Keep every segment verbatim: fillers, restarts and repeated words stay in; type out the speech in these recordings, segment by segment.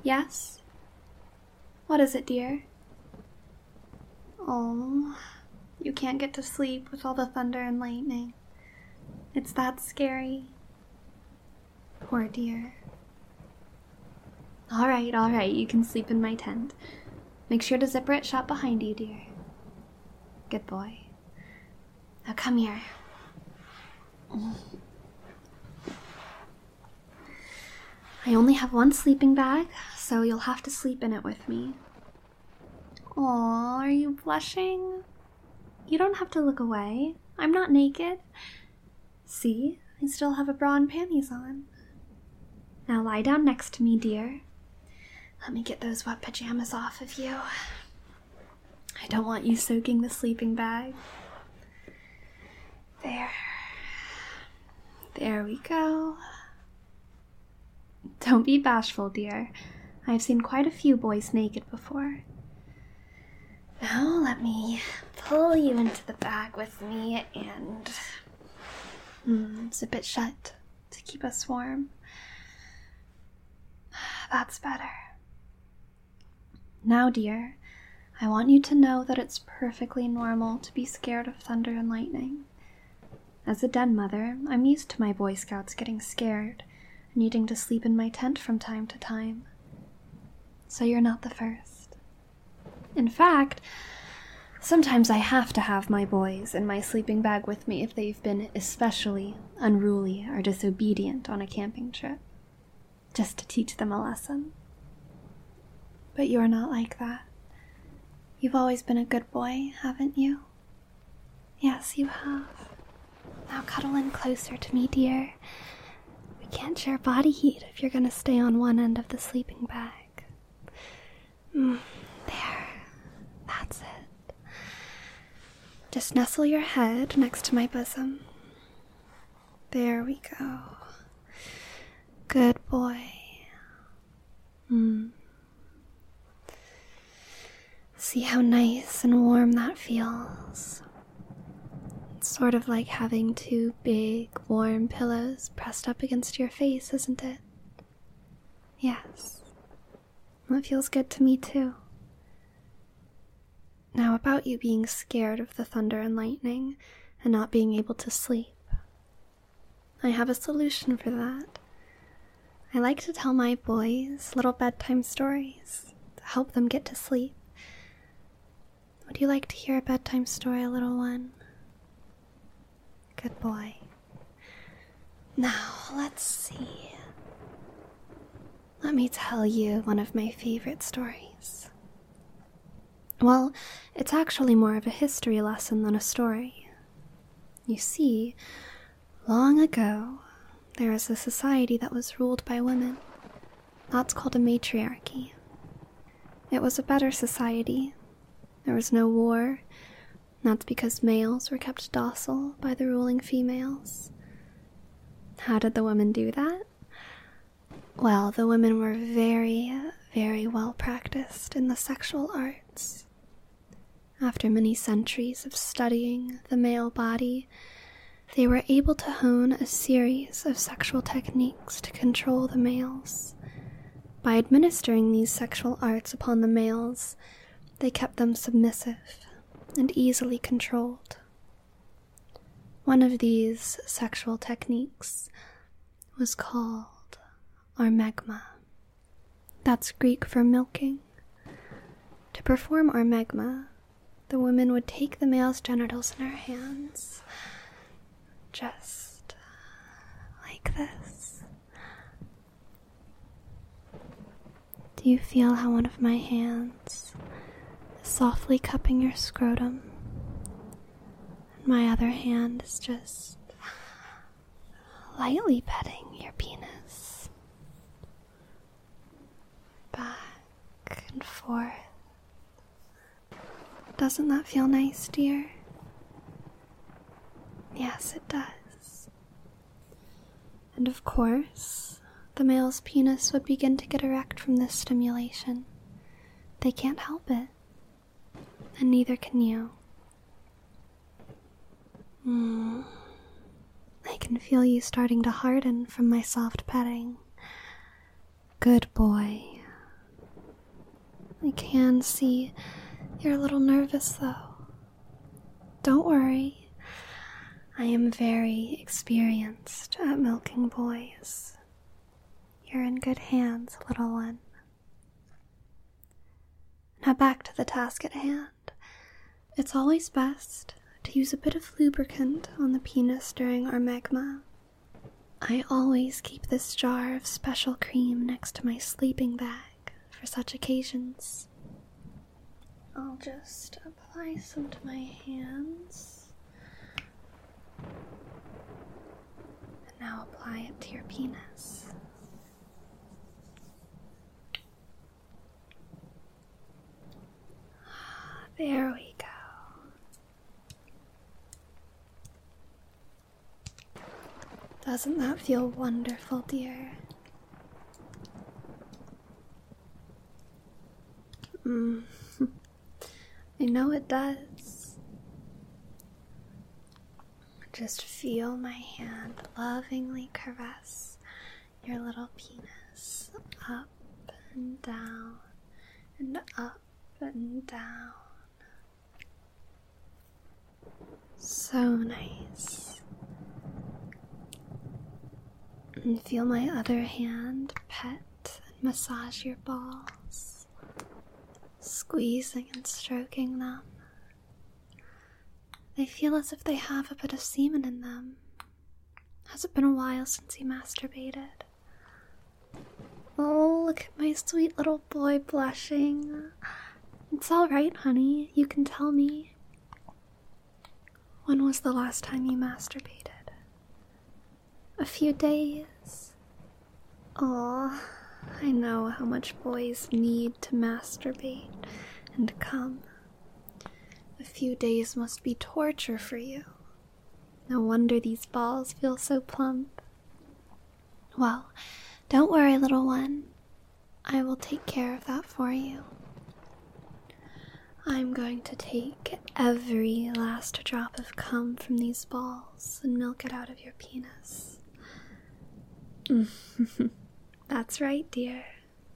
Yes? What is it, dear? Oh, you can't get to sleep with all the thunder and lightning. It's that scary. Poor dear. All right, all right, you can sleep in my tent. Make sure to zipper it shut behind you, dear. Good boy. Now come here. I only have one sleeping bag, so you'll have to sleep in it with me. Aw, are you blushing? You don't have to look away. I'm not naked. See, I still have a bra and panties on. Now lie down next to me, dear. Let me get those wet pajamas off of you. I don't want you soaking the sleeping bag. There. There we go. Don't be bashful, dear. I've seen quite a few boys naked before. Now let me pull you into the bag with me and mm, zip it shut to keep us warm. That's better. Now, dear, I want you to know that it's perfectly normal to be scared of thunder and lightning. As a den mother, I'm used to my Boy Scouts getting scared and needing to sleep in my tent from time to time. So you're not the first. In fact, sometimes I have to have my boys in my sleeping bag with me if they've been especially unruly or disobedient on a camping trip, just to teach them a lesson. But you're not like that. You've always been a good boy, haven't you? Yes, you have. Now cuddle in closer to me, dear. We can't share body heat if you're going to stay on one end of the sleeping bag. Mm, there. That's it. Just nestle your head next to my bosom. There we go. Good boy. Hmm. See how nice and warm that feels. It's sort of like having two big, warm pillows pressed up against your face, isn't it? Yes. That feels good to me too. Now about you being scared of the thunder and lightning and not being able to sleep. I have a solution for that. I like to tell my boys little bedtime stories to help them get to sleep. Would you like to hear a bedtime story, little one? Good boy. Now, let's see. Let me tell you one of my favorite stories. Well, it's actually more of a history lesson than a story. You see, long ago, there was a society that was ruled by women. That's called a matriarchy. It was a better society. There was no war. That's because males were kept docile by the ruling females. How did the women do that? Well, the women were very, very well practiced in the sexual arts. After many centuries of studying the male body, they were able to hone a series of sexual techniques to control the males. By administering these sexual arts upon the males, they kept them submissive and easily controlled. One of these sexual techniques was called ormegma. That's Greek for milking. To perform ormegma, the woman would take the male's genitals in her hands, just like this. Do you feel how one of my hands is softly cupping your scrotum, and my other hand is just lightly petting your penis? Back and forth. Doesn't that feel nice, dear? Yes, it does. And of course, the male's penis would begin to get erect from this stimulation. They can't help it. And neither can you. Mm. I can feel you starting to harden from my soft petting. Good boy. I can see you're a little nervous, though. Don't worry. I am very experienced at milking boys. You're in good hands, little one. Now back to the task at hand. It's always best to use a bit of lubricant on the penis during our megma. I always keep this jar of special cream next to my sleeping bag for such occasions. I'll just apply some to my hands. And now apply it to your penis. There we go. Doesn't that feel wonderful, dear? Mm. I know it does. Just feel my hand lovingly caress your little penis up and down and up and down. So nice. And feel my other hand pet and massage your balls, squeezing and stroking them. They feel as if they have a bit of semen in them. Has it been a while since you masturbated? Oh, look at my sweet little boy blushing. It's all right, honey. You can tell me. When was the last time you masturbated? A few days. Aw, I know how much boys need to masturbate and come. A few days must be torture for you. No wonder these balls feel so plump. Well, don't worry, little one. I will take care of that for you. I'm going to take every last drop of cum from these balls and milk it out of your penis. That's right, dear.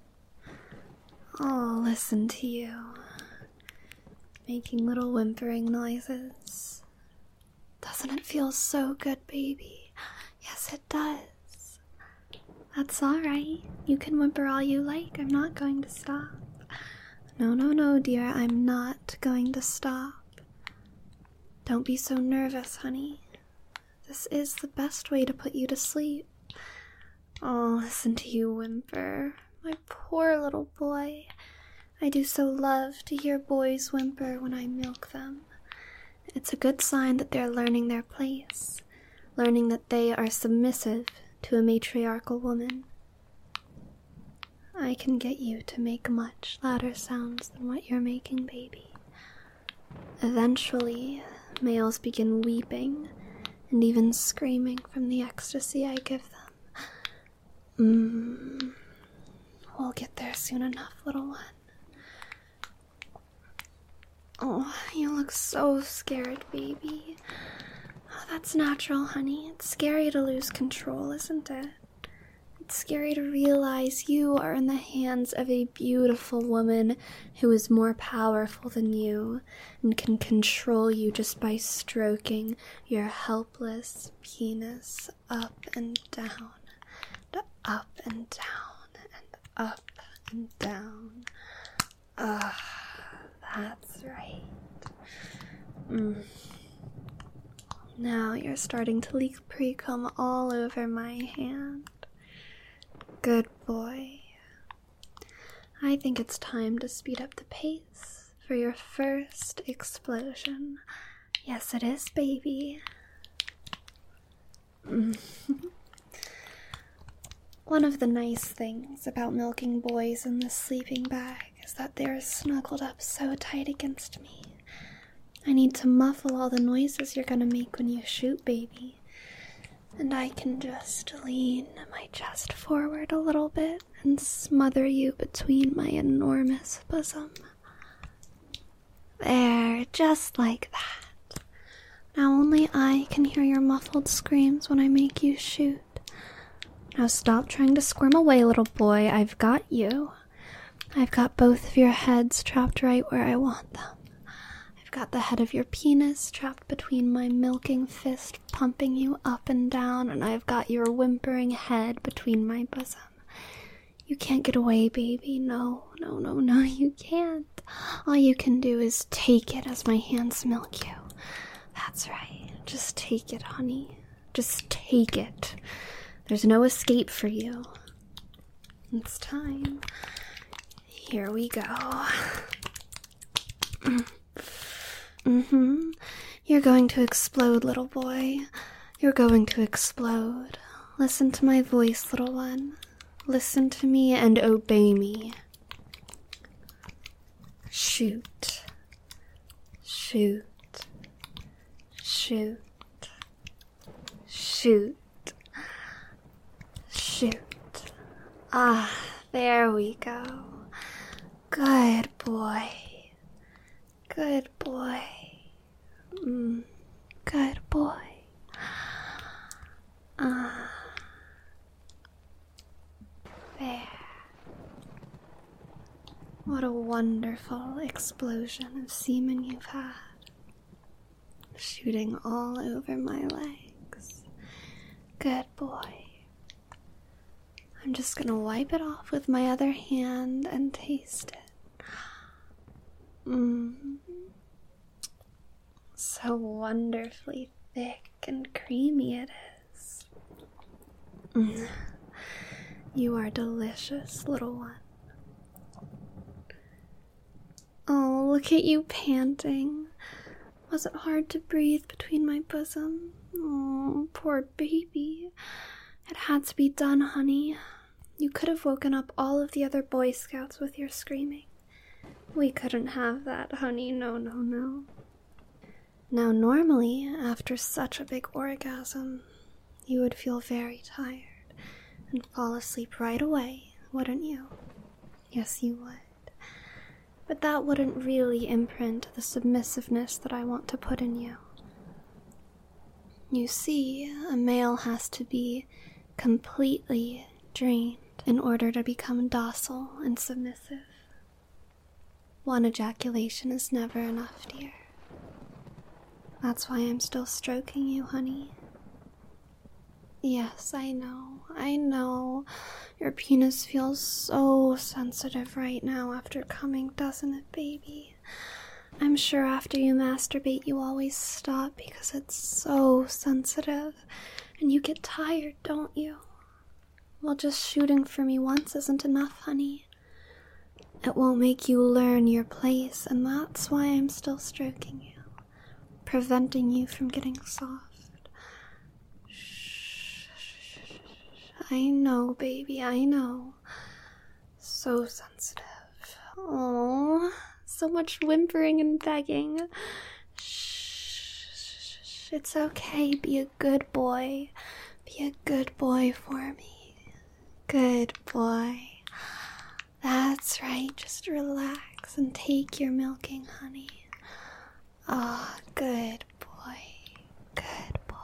Oh, listen to you. Making little whimpering noises. Doesn't it feel so good, baby? Yes, it does. That's alright. You can whimper all you like. I'm not going to stop. No, no, no, dear. I'm not going to stop. Don't be so nervous, honey. This is the best way to put you to sleep. Oh, listen to you whimper. My poor little boy. I do so love to hear boys whimper when I milk them. It's a good sign that they're learning their place, learning that they are submissive to a matriarchal woman. I can get you to make much louder sounds than what you're making, baby. Eventually, males begin weeping and even screaming from the ecstasy I give them. Mmm. We'll get there soon enough, little one. Oh, you look so scared, baby. Oh, that's natural, honey. It's scary to lose control, isn't it? It's scary to realize you are in the hands of a beautiful woman who is more powerful than you and can control you just by stroking your helpless penis up and down, and up and down, and up and down. Ah, that's right. Mm. Now you're starting to leak pre-cum all over my hand. Good boy. I think it's time to speed up the pace for your first explosion. Yes, it is, baby. One of the nice things about milking boys in this sleeping bag is that they're snuggled up so tight against me. I need to muffle all the noises you're gonna make when you shoot, baby. And I can just lean my chest forward a little bit and smother you between my enormous bosom. There, just like that. Now only I can hear your muffled screams when I make you shoot. Now stop trying to squirm away, little boy. I've got you. I've got both of your heads trapped right where I want them. I've got the head of your penis trapped between my milking fist, pumping you up and down, and I've got your whimpering head between my bosom. You can't get away, baby. No, no, no, no, you can't. All you can do is take it as my hands milk you. That's right. Just take it, honey. Just take it. There's no escape for you. It's time. Here we go. Mm-hmm. You're going to explode, little boy. You're going to explode. Listen to my voice, little one. Listen to me and obey me. Shoot. Shoot. Shoot. Shoot. Shoot. Ah, there we go. Good boy. Good boy. Mm, good boy. Ah. There. What a wonderful explosion of semen you've had. Shooting all over my legs. Good boy. I'm just gonna wipe it off with my other hand and taste it. Mmm. So wonderfully thick and creamy it is. Mm. You are delicious, little one. Oh, look at you panting. Was it hard to breathe between my bosom? Oh, poor baby. It had to be done, honey. You could have woken up all of the other Boy Scouts with your screaming. We couldn't have that, honey. No, no, no. Now, normally, after such a big orgasm, you would feel very tired and fall asleep right away, wouldn't you? Yes, you would. But that wouldn't really imprint the submissiveness that I want to put in you. You see, a male has to be completely drained in order to become docile and submissive. One ejaculation is never enough, dear. That's why I'm still stroking you, honey. Yes, I know, I know. Your penis feels so sensitive right now after coming, doesn't it, baby? I'm sure after you masturbate you always stop because it's so sensitive. And you get tired, don't you? Well, just shooting for me once isn't enough, honey. It won't make you learn your place, and that's why I'm still stroking you, preventing you from getting soft. I know, baby, I know. So sensitive. Oh, so much whimpering and begging. Shh, it's okay. Be a good boy. Be a good boy for me. Good boy. That's right. Just relax and take your milking, honey. Ah, oh, good boy. Good boy.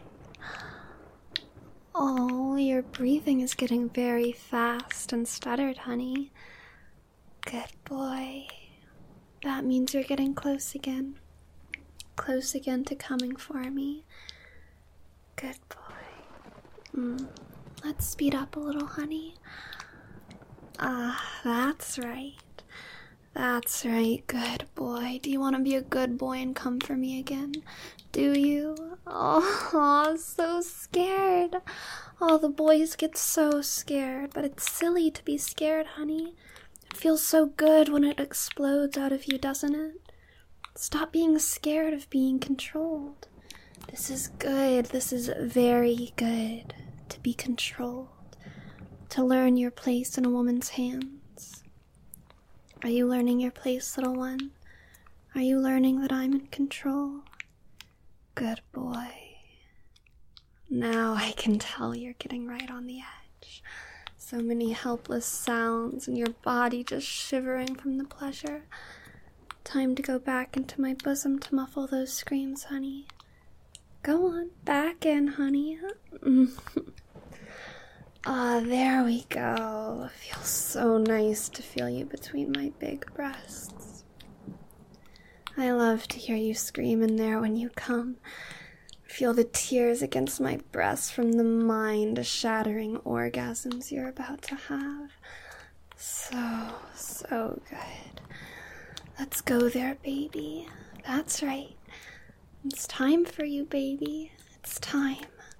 Oh, your breathing is getting very fast and stuttered, honey. Good boy. That means you're getting close again. Close again to coming for me. Good boy. Mm. Let's speed up a little, honey. Ah, that's right. That's right, good boy. Do you want to be a good boy and come for me again? Do you? Oh, so scared. All the boys get so scared, but it's silly to be scared, honey. It feels so good when it explodes out of you, doesn't it? Stop being scared of being controlled. This is good. This is very good to be controlled, to learn your place in a woman's hands. Are you learning your place, little one? Are you learning that I'm in control? Good boy. Now I can tell you're getting right on the edge. So many helpless sounds and your body just shivering from the pleasure. Time to go back into my bosom to muffle those screams, honey. Go on, back in, honey. Ah, there we go. It feels so nice to feel you between my big breasts. I love to hear you scream in there when you come. Feel the tears against my breast from the mind-shattering orgasms you're about to have. So, so good. Let's go there, baby. That's right. It's time for you, baby. It's time.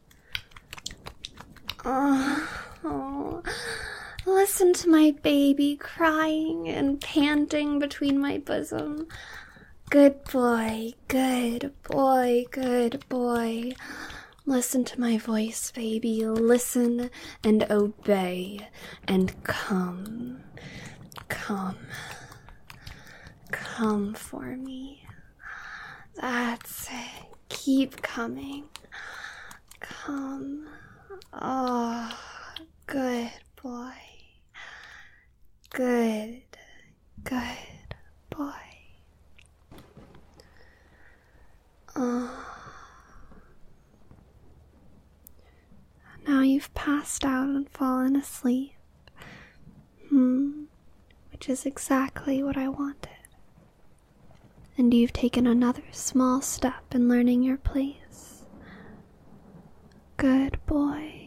Oh, oh, listen to my baby crying and panting between my bosom. Good boy, good boy, good boy. Listen to my voice, baby. Listen and obey and come. Come. Come for me. That's it. Keep coming. Come. Oh, good boy. Good, good boy. Oh. Now you've passed out and fallen asleep. Hmm. Which is exactly what I wanted. And you've taken another small step in learning your place. Good boy.